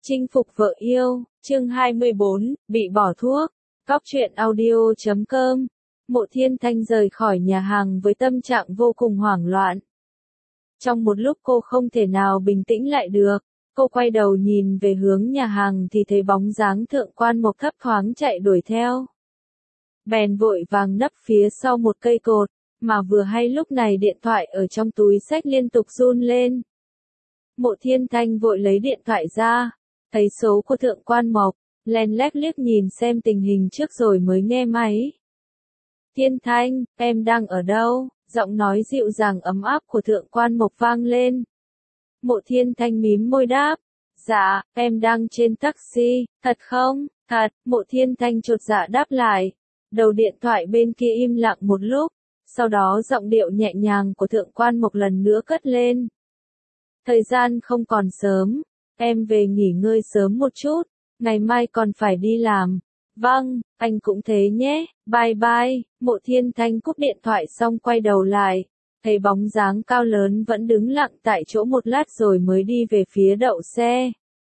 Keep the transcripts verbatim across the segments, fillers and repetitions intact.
Chinh phục vợ yêu, chương hai mươi bốn, bị bỏ thuốc. Cóc truyện audio chấm com. Mộ Thiên Thanh rời khỏi nhà hàng với tâm trạng vô cùng hoảng loạn. Trong một lúc cô không thể nào bình tĩnh lại được, cô quay đầu nhìn về hướng nhà hàng thì thấy bóng dáng Thượng Quan Mộc thấp thoáng chạy đuổi theo. Bèn vội vàng nấp phía sau một cây cột, mà vừa hay lúc này điện thoại ở trong túi xách liên tục run lên. Mộ Thiên Thanh vội lấy điện thoại ra, thấy số của Thượng Quan Mộc, len lét liếc nhìn xem tình hình trước rồi mới nghe máy. Thiên Thanh, em đang ở đâu? Giọng nói dịu dàng ấm áp của Thượng Quan Mộc vang lên. Mộ Thiên Thanh mím môi đáp. Dạ, em đang trên taxi, thật không? Thật, Mộ Thiên Thanh chột dạ đáp lại. Đầu điện thoại bên kia im lặng một lúc, sau đó giọng điệu nhẹ nhàng của Thượng Quan Mộc lần nữa cất lên. Thời gian không còn sớm, em về nghỉ ngơi sớm một chút, ngày mai còn phải đi làm. Vâng, anh cũng thế nhé, bye bye. Mộ Thiên Thanh cúp điện thoại xong quay đầu lại, thấy bóng dáng cao lớn vẫn đứng lặng tại chỗ một lát rồi mới đi về phía đậu xe.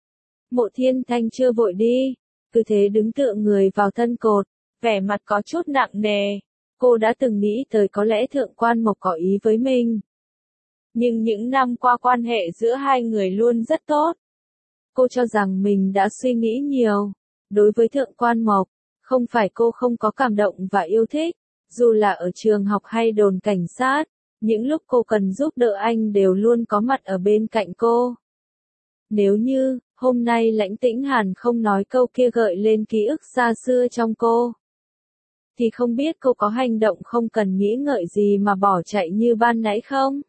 Mộ Thiên Thanh chưa vội đi, cứ thế đứng tựa người vào thân cột, vẻ mặt có chút nặng nề. Cô đã từng nghĩ tới có lẽ Thượng Quan Mộc có ý với mình. Nhưng những năm qua quan hệ giữa hai người luôn rất tốt. Cô cho rằng mình đã suy nghĩ nhiều. Đối với Thượng Quan Mộc, không phải cô không có cảm động và yêu thích, dù là ở trường học hay đồn cảnh sát, những lúc cô cần giúp đỡ anh đều luôn có mặt ở bên cạnh cô. Nếu như, hôm nay Lãnh Tĩnh Hàn không nói câu kia gợi lên ký ức xa xưa trong cô, thì không biết cô có hành động không cần nghĩ ngợi gì mà bỏ chạy như ban nãy không?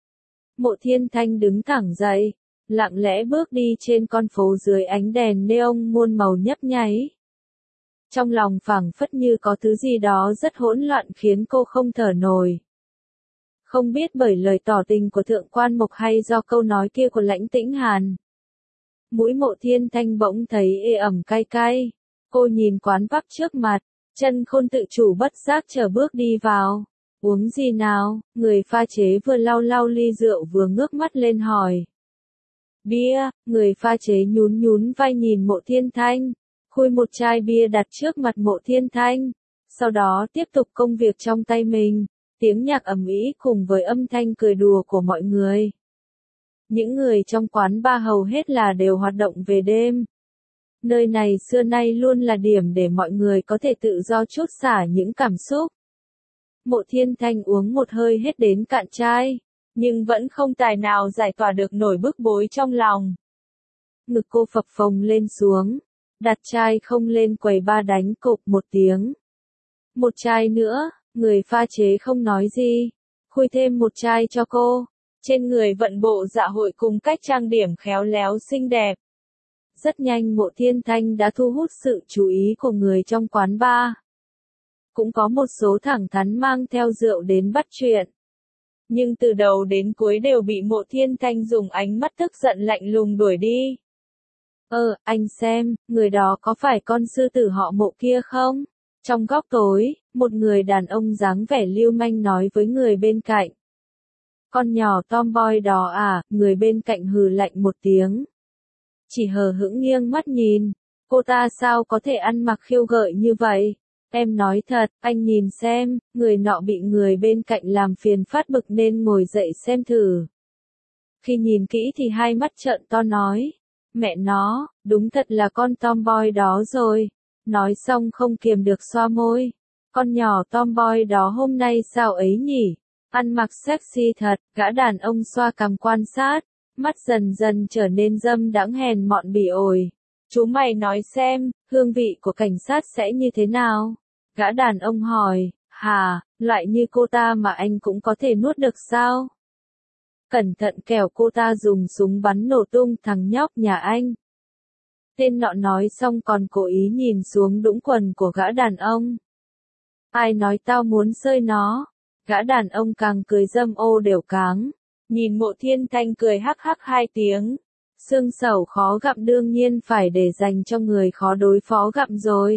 Mộ Thiên Thanh đứng thẳng dậy, lặng lẽ bước đi trên con phố dưới ánh đèn neon muôn màu nhấp nháy. Trong lòng phảng phất như có thứ gì đó rất hỗn loạn khiến cô không thở nổi. Không biết bởi lời tỏ tình của Thượng Quan Mộc hay do câu nói kia của Lãnh Tĩnh Hàn. Mũi Mộ Thiên Thanh bỗng thấy ê ẩm cay cay. Cô nhìn quán pub trước mặt, chân khôn tự chủ bất giác trở bước đi vào. Uống gì nào? Người pha chế vừa lau lau ly rượu vừa ngước mắt lên hỏi. Bia, người pha chế nhún nhún vai nhìn Mộ Thiên Thanh, khui một chai bia đặt trước mặt Mộ Thiên Thanh, sau đó tiếp tục công việc trong tay mình, tiếng nhạc ầm ĩ cùng với âm thanh cười đùa của mọi người. Những người trong quán bar hầu hết là đều hoạt động về đêm. Nơi này xưa nay luôn là điểm để mọi người có thể tự do trút xả những cảm xúc. Mộ Thiên Thanh uống một hơi hết đến cạn chai, nhưng vẫn không tài nào giải tỏa được nổi bức bối trong lòng. Ngực cô phập phồng lên xuống, đặt chai không lên quầy ba đánh cộp một tiếng. Một chai nữa, người pha chế không nói gì, khui thêm một chai cho cô, trên người vận bộ dạ hội cùng cách trang điểm khéo léo xinh đẹp. Rất nhanh Mộ Thiên Thanh đã thu hút sự chú ý của người trong quán bar. Cũng có một số thẳng thắn mang theo rượu đến bắt chuyện. Nhưng từ đầu đến cuối đều bị Mộ Thiên Thanh dùng ánh mắt tức giận lạnh lùng đuổi đi. Ờ, anh xem, người đó có phải con sư tử họ Mộ kia không? Trong góc tối, một người đàn ông dáng vẻ lưu manh nói với người bên cạnh. Con nhỏ tomboy đó à, người bên cạnh hừ lạnh một tiếng. Chỉ hờ hững nghiêng mắt nhìn, cô ta sao có thể ăn mặc khiêu gợi như vậy? Em nói thật, anh nhìn xem, người nọ bị người bên cạnh làm phiền phát bực nên ngồi dậy xem thử. Khi nhìn kỹ thì hai mắt trợn to nói, mẹ nó, đúng thật là con tomboy đó rồi. Nói xong không kiềm được xoa môi, con nhỏ tomboy đó hôm nay sao ấy nhỉ? Ăn mặc sexy thật, gã đàn ông xoa cằm quan sát, mắt dần dần trở nên dâm đãng hèn mọn bỉ ổi. Chú mày nói xem, hương vị của cảnh sát sẽ như thế nào? Gã đàn ông hỏi, hà, loại như cô ta mà anh cũng có thể nuốt được sao? Cẩn thận kẻo cô ta dùng súng bắn nổ tung thằng nhóc nhà anh. Tên nọ nói xong còn cố ý nhìn xuống đũng quần của gã đàn ông. Ai nói tao muốn sơi nó? Gã đàn ông càng cười dâm ô đều cáng. Nhìn Mộ Thiên Thanh cười hắc hắc hai tiếng. Xương sẩu khó gặm đương nhiên phải để dành cho người khó đối phó gặm rồi.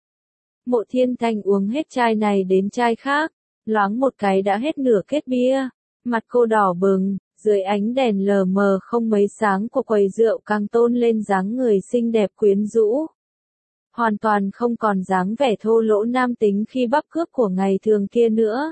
Mộ Thiên Thanh uống hết chai này đến chai khác, loáng một cái đã hết nửa kết bia. Mặt cô đỏ bừng, Dưới ánh đèn lờ mờ không mấy sáng của quầy rượu càng tôn lên dáng người xinh đẹp quyến rũ. Hoàn toàn không còn dáng vẻ thô lỗ nam tính khi bắp cướp của ngày thường kia nữa.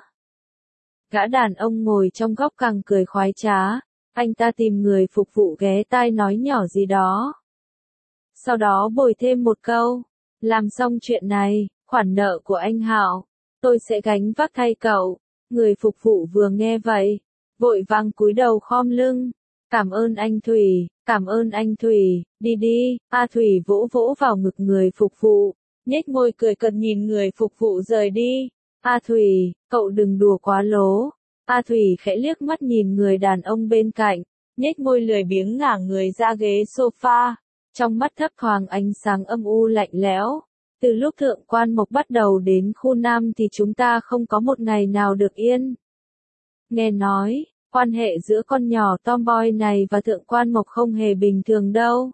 Gã đàn ông ngồi trong góc càng cười khoái trá, anh ta tìm người phục vụ ghé tai nói nhỏ gì đó. Sau đó bồi thêm một câu, làm xong chuyện này, khoản nợ của anh Hạo, tôi sẽ gánh vác thay cậu. Người phục vụ vừa nghe vậy, vội vàng cúi đầu khom lưng, cảm ơn anh Thủy, cảm ơn anh Thủy, đi đi. A Thủy vỗ vỗ vào ngực người phục vụ, nhếch môi cười cợt nhìn người phục vụ rời đi. A Thủy, cậu đừng đùa quá lố. A Thủy khẽ liếc mắt nhìn người đàn ông bên cạnh, nhếch môi lười biếng ngả người ra ghế sofa, trong mắt thấp thoáng ánh sáng âm u lạnh lẽo. Từ lúc Thượng Quan Mộc bắt đầu đến khu Nam thì chúng ta không có một ngày nào được yên. Nghe nói, quan hệ giữa con nhỏ tomboy này và Thượng Quan Mộc không hề bình thường đâu.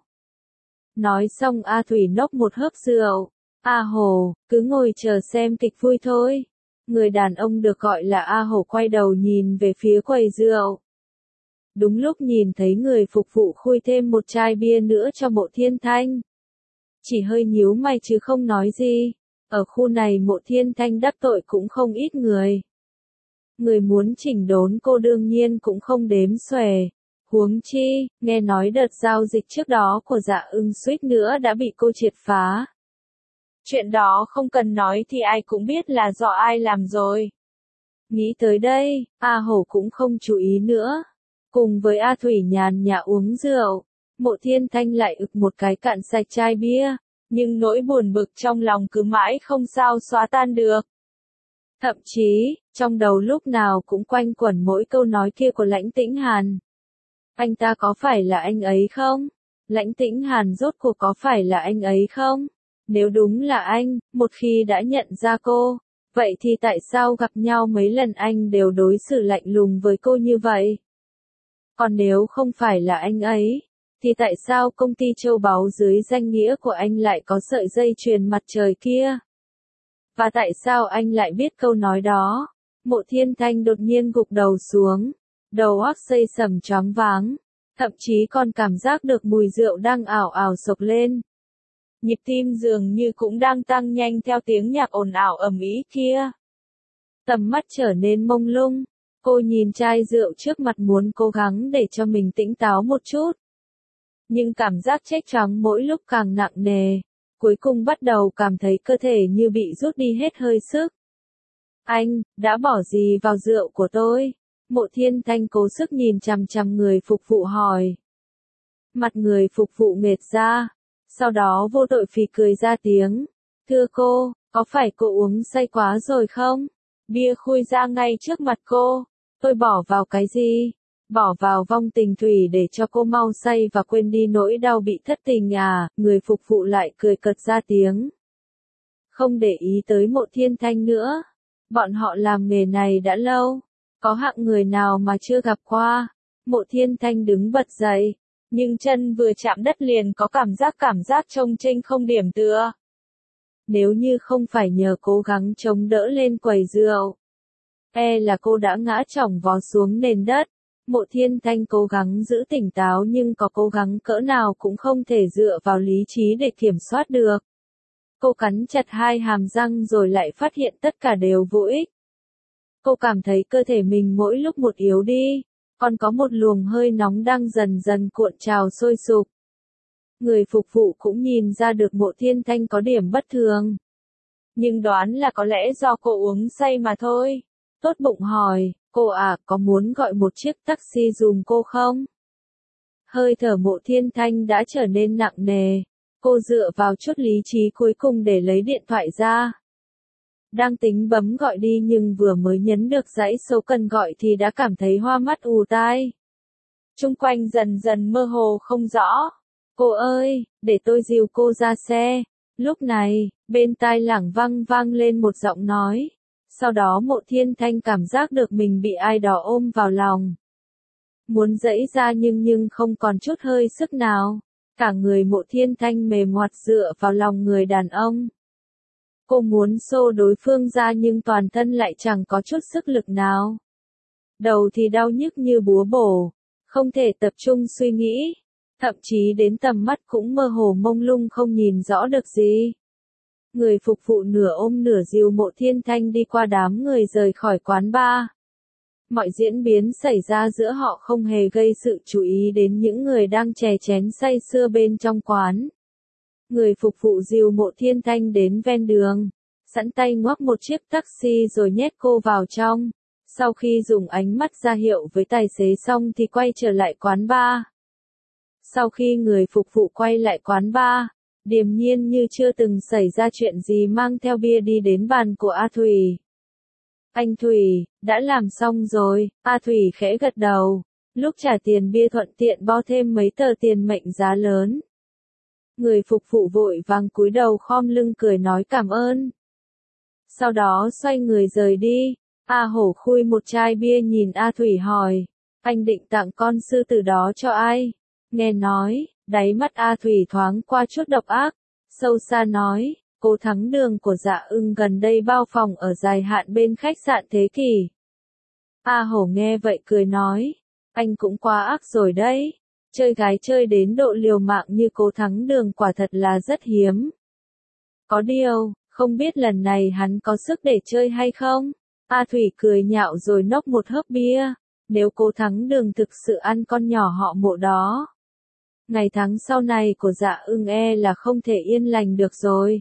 Nói xong A Thủy nốc một hớp rượu. A Hồ, cứ ngồi chờ xem kịch vui thôi. Người đàn ông được gọi là A Hồ quay đầu nhìn về phía quầy rượu. Đúng lúc nhìn thấy người phục vụ khui thêm một chai bia nữa cho Mộ Thiên Thanh. Chỉ hơi nhíu mày chứ không nói gì. Ở khu này Mộ Thiên Thanh đắc tội cũng không ít người. Người muốn chỉnh đốn cô đương nhiên cũng không đếm xuể. Huống chi, nghe nói đợt giao dịch trước đó của Dạ Ưng suýt nữa đã bị cô triệt phá. Chuyện đó không cần nói thì ai cũng biết là do ai làm rồi. Nghĩ tới đây, A Hổ cũng không chú ý nữa. Cùng với A Thủy nhàn nhã uống rượu, Mộ Thiên Thanh lại ực một cái cạn sạch chai bia, nhưng nỗi buồn bực trong lòng cứ mãi không sao xóa tan được. Thậm chí, trong đầu lúc nào cũng quanh quẩn mỗi câu nói kia của Lãnh Tĩnh Hàn. Anh ta có phải là anh ấy không? Lãnh Tĩnh Hàn rốt cuộc có phải là anh ấy không? Nếu đúng là anh, một khi đã nhận ra cô, vậy thì tại sao gặp nhau mấy lần anh đều đối xử lạnh lùng với cô như vậy? Còn nếu không phải là anh ấy, thì tại sao công ty châu báu dưới danh nghĩa của anh lại có sợi dây chuyền mặt trời kia? Và tại sao anh lại biết câu nói đó? Mộ Thiên Thanh đột nhiên gục đầu xuống, đầu óc xây sầm choáng váng, thậm chí còn cảm giác được mùi rượu đang ảo ảo sộc lên. Nhịp tim dường như cũng đang tăng nhanh theo tiếng nhạc ồn ào ầm ĩ kia. Tầm mắt trở nên mông lung, cô nhìn chai rượu trước mặt muốn cố gắng để cho mình tỉnh táo một chút. Nhưng cảm giác chết choáng mỗi lúc càng nặng nề, cuối cùng bắt đầu cảm thấy cơ thể như bị rút đi hết hơi sức. Anh, đã bỏ gì vào rượu của tôi? Mộ Thiên Thanh cố sức nhìn chằm chằm người phục vụ hỏi. Mặt người phục vụ nghệt ra, sau đó vô tội phì cười ra tiếng. Thưa cô, có phải cô uống say quá rồi không? Bia khui ra ngay trước mặt cô. Tôi bỏ vào cái gì? Bỏ vào vong tình thủy để cho cô mau say và quên đi nỗi đau bị thất tình à? Người phục vụ lại cười cợt ra tiếng. Không để ý tới Mộ Thiên Thanh nữa. Bọn họ làm nghề này đã lâu. Có hạng người nào mà chưa gặp qua? Mộ Thiên Thanh đứng bật dậy. Nhưng chân vừa chạm đất liền có cảm giác cảm giác trông chênh không điểm tựa. Nếu như không phải nhờ cố gắng chống đỡ lên quầy rượu, e là cô đã ngã chỏng vó xuống nền đất. Mộ Thiên Thanh cố gắng giữ tỉnh táo nhưng có cố gắng cỡ nào cũng không thể dựa vào lý trí để kiểm soát được. Cô cắn chặt hai hàm răng rồi lại phát hiện tất cả đều vô ích. Cô cảm thấy cơ thể mình mỗi lúc một yếu đi, còn có một luồng hơi nóng đang dần dần cuộn trào sôi sục. Người phục vụ cũng nhìn ra được Mộ Thiên Thanh có điểm bất thường. Nhưng đoán là có lẽ do cô uống say mà thôi. Tốt bụng hỏi, cô à, có muốn gọi một chiếc taxi dùm cô không? Hơi thở Mộ Thiên Thanh đã trở nên nặng nề. Cô dựa vào chút lý trí cuối cùng để lấy điện thoại ra. Đang tính bấm gọi đi nhưng vừa mới nhấn được dãy số cần gọi thì đã cảm thấy hoa mắt ù tai. Chung quanh dần dần mơ hồ không rõ. Cô ơi, để tôi dìu cô ra xe. Lúc này, bên tai lảng văng vang lên một giọng nói. Sau đó Mộ Thiên Thanh cảm giác được mình bị ai đó ôm vào lòng. Muốn giãy ra nhưng nhưng không còn chút hơi sức nào. Cả người Mộ Thiên Thanh mềm ngoặt dựa vào lòng người đàn ông. Cô muốn xô đối phương ra nhưng toàn thân lại chẳng có chút sức lực nào. Đầu thì đau nhức như búa bổ, không thể tập trung suy nghĩ, thậm chí đến tầm mắt cũng mơ hồ mông lung không nhìn rõ được gì. Người phục vụ nửa ôm nửa dìu Mộ Thiên Thanh đi qua đám người rời khỏi quán bar. Mọi diễn biến xảy ra giữa họ không hề gây sự chú ý đến những người đang chè chén say sưa bên trong quán. Người phục vụ dìu Mộ Thiên Thanh đến ven đường, sẵn tay ngoắc một chiếc taxi rồi nhét cô vào trong. Sau khi dùng ánh mắt ra hiệu với tài xế xong thì quay trở lại quán bar. Sau khi người phục vụ quay lại quán bar, điềm nhiên như chưa từng xảy ra chuyện gì mang theo bia đi đến bàn của A Thủy. Anh Thủy, đã làm xong rồi, A Thủy khẽ gật đầu, lúc trả tiền bia thuận tiện bo thêm mấy tờ tiền mệnh giá lớn. Người phục vụ vội vàng cúi đầu khom lưng cười nói cảm ơn. Sau đó xoay người rời đi, A Hổ khui một chai bia nhìn A Thủy hỏi, anh định tặng con sư tử đó cho ai? Nghe nói, đáy mắt A Thủy thoáng qua chút độc ác, sâu xa nói, cô Thắng Đường của Dạ Ưng gần đây bao phòng ở dài hạn bên khách sạn Thế Kỷ. A Hổ nghe vậy cười nói, anh cũng quá ác rồi đấy, chơi gái chơi đến độ liều mạng như cô Thắng Đường quả thật là rất hiếm. Có điều, không biết lần này hắn có sức để chơi hay không? A Thủy cười nhạo rồi nốc một hớp bia, nếu cô Thắng Đường thực sự ăn con nhỏ họ Mộ đó, ngày tháng sau này của Dạ Ưng e là không thể yên lành được rồi.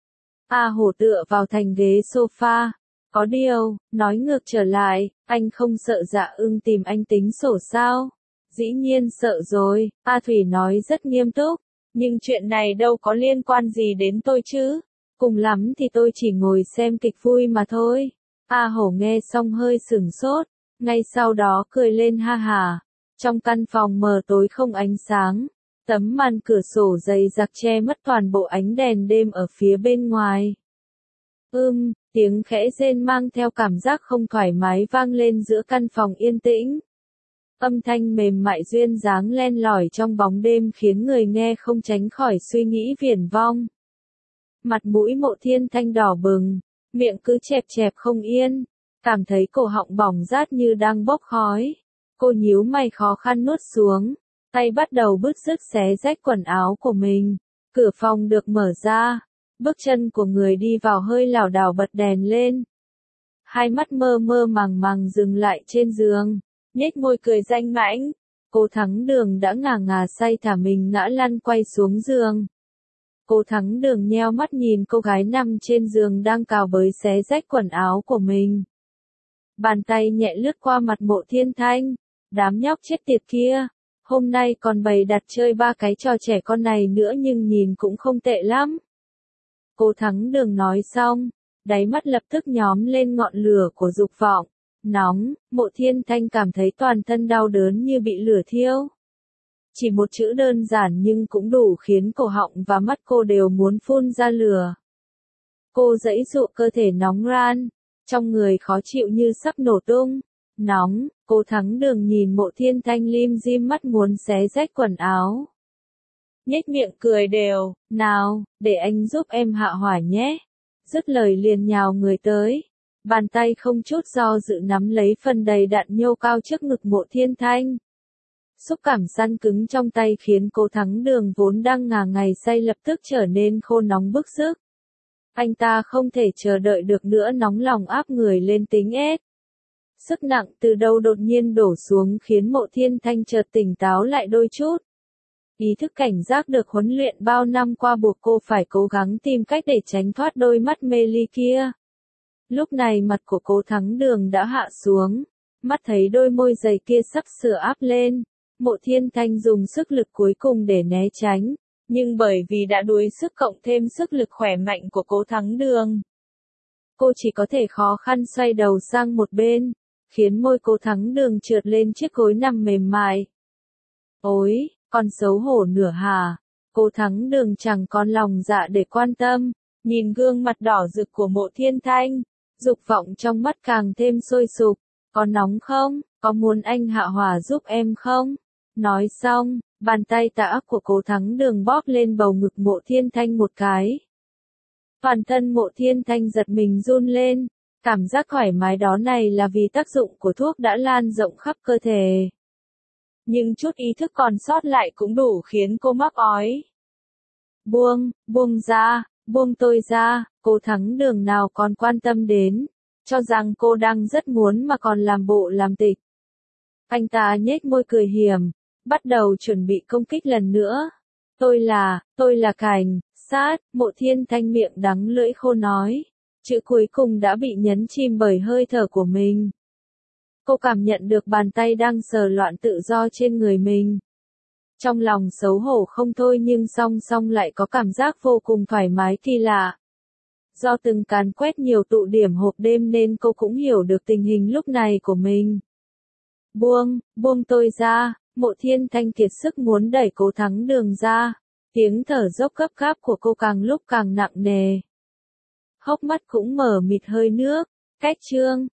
A Hổ tựa vào thành ghế sofa, có điều, nói ngược trở lại, anh không sợ Dạ Ưng tìm anh tính sổ sao? Dĩ nhiên sợ rồi, A Thủy nói rất nghiêm túc, nhưng chuyện này đâu có liên quan gì đến tôi chứ, cùng lắm thì tôi chỉ ngồi xem kịch vui mà thôi. A Hổ nghe xong hơi sửng sốt, ngay sau đó cười lên ha hà. Trong căn phòng mờ tối không ánh sáng, tấm màn cửa sổ dày dặc che mất toàn bộ ánh đèn đêm ở phía bên ngoài. Ưm, tiếng khẽ rên mang theo cảm giác không thoải mái vang lên giữa căn phòng yên tĩnh. Âm thanh mềm mại duyên dáng len lỏi trong bóng đêm khiến người nghe không tránh khỏi suy nghĩ viển vong. Mặt mũi Mộ Thiên Thanh đỏ bừng, miệng cứ chẹp chẹp không yên, cảm thấy cổ họng bỏng rát như đang bốc khói. Cô nhíu mày khó khăn nuốt xuống, tay bắt đầu bứt rứt xé rách quần áo của mình. Cửa phòng được mở ra, bước chân của người đi vào hơi lảo đảo bật đèn lên. Hai mắt mơ mơ màng màng dừng lại trên giường, nhếch môi cười danh mãnh. Cô Thắng Đường đã ngà ngà say thả mình ngã lăn quay xuống giường. Cô Thắng Đường nheo mắt nhìn cô gái nằm trên giường đang cào bới xé rách quần áo của mình. Bàn tay nhẹ lướt qua mặt Mộ Thiên Thanh. Đám nhóc chết tiệt kia, hôm nay còn bày đặt chơi ba cái trò trẻ con này nữa nhưng nhìn cũng không tệ lắm. Cô Thắng Đường nói xong, đáy mắt lập tức nhóm lên ngọn lửa của dục vọng. Nóng, Mộ Thiên Thanh cảm thấy toàn thân đau đớn như bị lửa thiêu. Chỉ một chữ đơn giản nhưng cũng đủ khiến cổ họng và mắt cô đều muốn phun ra lửa. Cô giãy giụa cơ thể nóng ran, trong người khó chịu như sắp nổ tung. Nóng, cô Thắng Đường nhìn Mộ Thiên Thanh lim dim mắt muốn xé rách quần áo. Nhếch miệng cười đều, nào, để anh giúp em hạ hỏa nhé. Dứt lời liền nhào người tới. Bàn tay không chút do dự nắm lấy phần đầy đặn nhô cao trước ngực Mộ Thiên Thanh. Xúc cảm săn cứng trong tay khiến cô Thắng Đường vốn đang ngà ngày say lập tức trở nên khô nóng bức sức. Anh ta không thể chờ đợi được nữa nóng lòng áp người lên tính ép. Sức nặng từ đâu đột nhiên đổ xuống khiến Mộ Thiên Thanh chợt tỉnh táo lại đôi chút. Ý thức cảnh giác được huấn luyện bao năm qua buộc cô phải cố gắng tìm cách để tránh thoát đôi mắt mê ly kia. Lúc này mặt của cô Thắng Đường đã hạ xuống, mắt thấy đôi môi dày kia sắp sửa áp lên. Mộ Thiên Thanh dùng sức lực cuối cùng để né tránh, nhưng bởi vì đã đuối sức cộng thêm sức lực khỏe mạnh của cô Thắng Đường, cô chỉ có thể khó khăn xoay đầu sang một bên, khiến môi cô Thắng Đường trượt lên chiếc gối nằm mềm mại. Ôi, còn xấu hổ nửa hà, cô Thắng Đường chẳng còn lòng dạ để quan tâm, nhìn gương mặt đỏ rực của Mộ Thiên Thanh, dục vọng trong mắt càng thêm sôi sục. Có nóng không? Có muốn anh hạ hỏa giúp em không? Nói xong, bàn tay tà ác của cô Thắng Đường bóp lên bầu ngực Mộ Thiên Thanh một cái. Toàn thân Mộ Thiên Thanh giật mình run lên, cảm giác thoải mái đó này là vì tác dụng của thuốc đã lan rộng khắp cơ thể. nhưng chút ý thức còn sót lại cũng đủ khiến cô mắc ói. Buông, buông ra, buông tôi ra, cô Thắng Đường nào còn quan tâm đến, cho rằng cô đang rất muốn mà còn làm bộ làm tịch. Anh ta nhếch môi cười hiểm, bắt đầu chuẩn bị công kích lần nữa. Tôi là, tôi là Cảnh sát, Mộ Thiên Thanh miệng đắng lưỡi khô nói. Chữ cuối cùng đã bị nhấn chìm bởi hơi thở của mình. Cô cảm nhận được bàn tay đang sờ loạn tự do trên người mình. Trong lòng xấu hổ không thôi nhưng song song lại có cảm giác vô cùng thoải mái kỳ lạ. Do từng càn quét nhiều tụ điểm hộp đêm nên cô cũng hiểu được tình hình lúc này của mình. Buông, buông tôi ra, Mộ Thiên Thanh kiệt sức muốn đẩy Cố Thắng Đường ra. Tiếng thở dốc gấp gáp của cô càng lúc càng nặng nề. Hốc mắt cũng mở mịt hơi nước, cách chương.